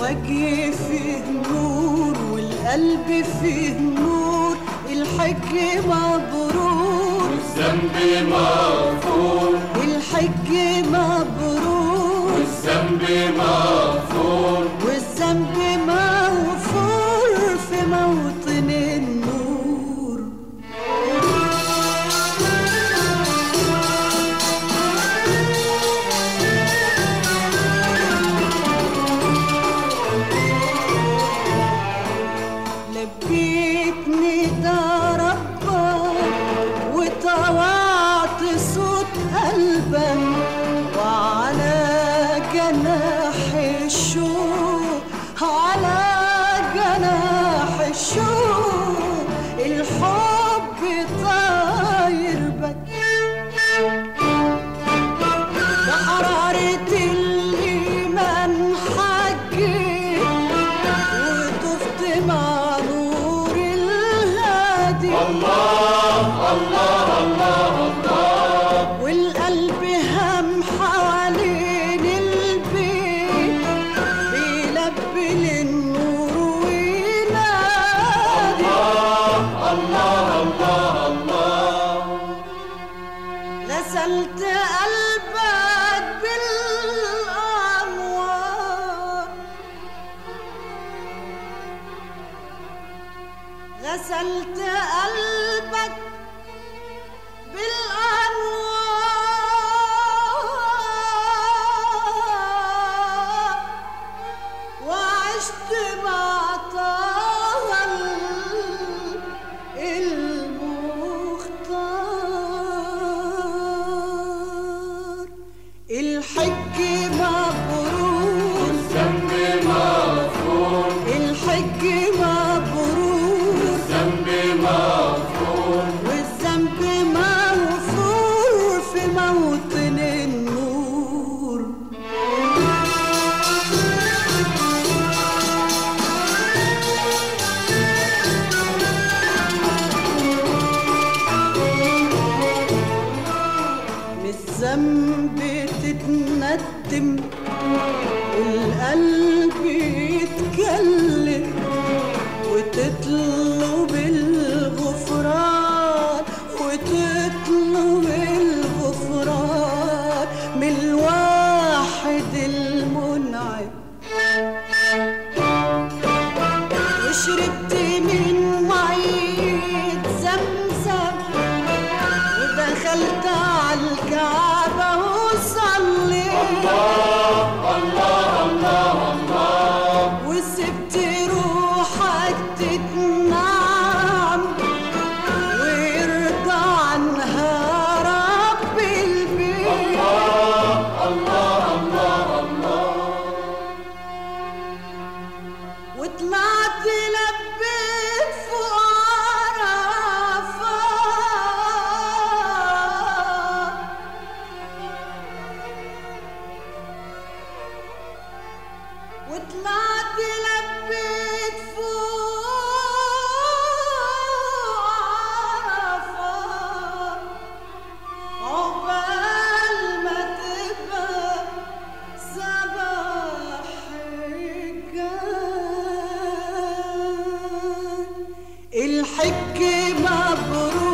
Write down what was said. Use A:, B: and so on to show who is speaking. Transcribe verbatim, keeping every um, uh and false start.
A: الوجه فيه نور والقلب فيه نور، الحج مبرور
B: والذنب مغفور،
A: الحج مبرور
B: والذنب مغفور،
A: والذنب مغفور في موطن النور. لبيتني ده ربك وطوعت صوت قلبك، وعلى جناح الشوق على جناح الشوق الحب طاير بك. بحرارة الإيمان حجيت وطفت مع نور الهادي،
B: الله الله الله الله،
A: والقلب هم حوالين البيت بيلبي للنور وينادي،
B: الله الله الله الله.
A: غسلت قلبك بالأنوار، غسلت قلبك بالأنوار، وعشت مع طه المختار. الحج مبرور
B: والذنب مغفور،
A: الحج مبرور
B: والذنب مغفور،
A: والذنب مغفور في موطن النور. من الذنب تتندم والقلب يتكلم وتطلب الغفران، وتطلب الغفران من الواحد المنعم. وشربت من مية زمزم ودخلت على الكعبة وصليت،
B: الله الله الله الله،
A: وسبت روحك تتنعم ويرضى عنها رب البيت.
B: الله الله الله الله،
A: وطلعت لبيت فوق عرفات، وطلعت لبيت فوق عرفات، عقبال ما تبقى صباح الجاي. الحج مبرور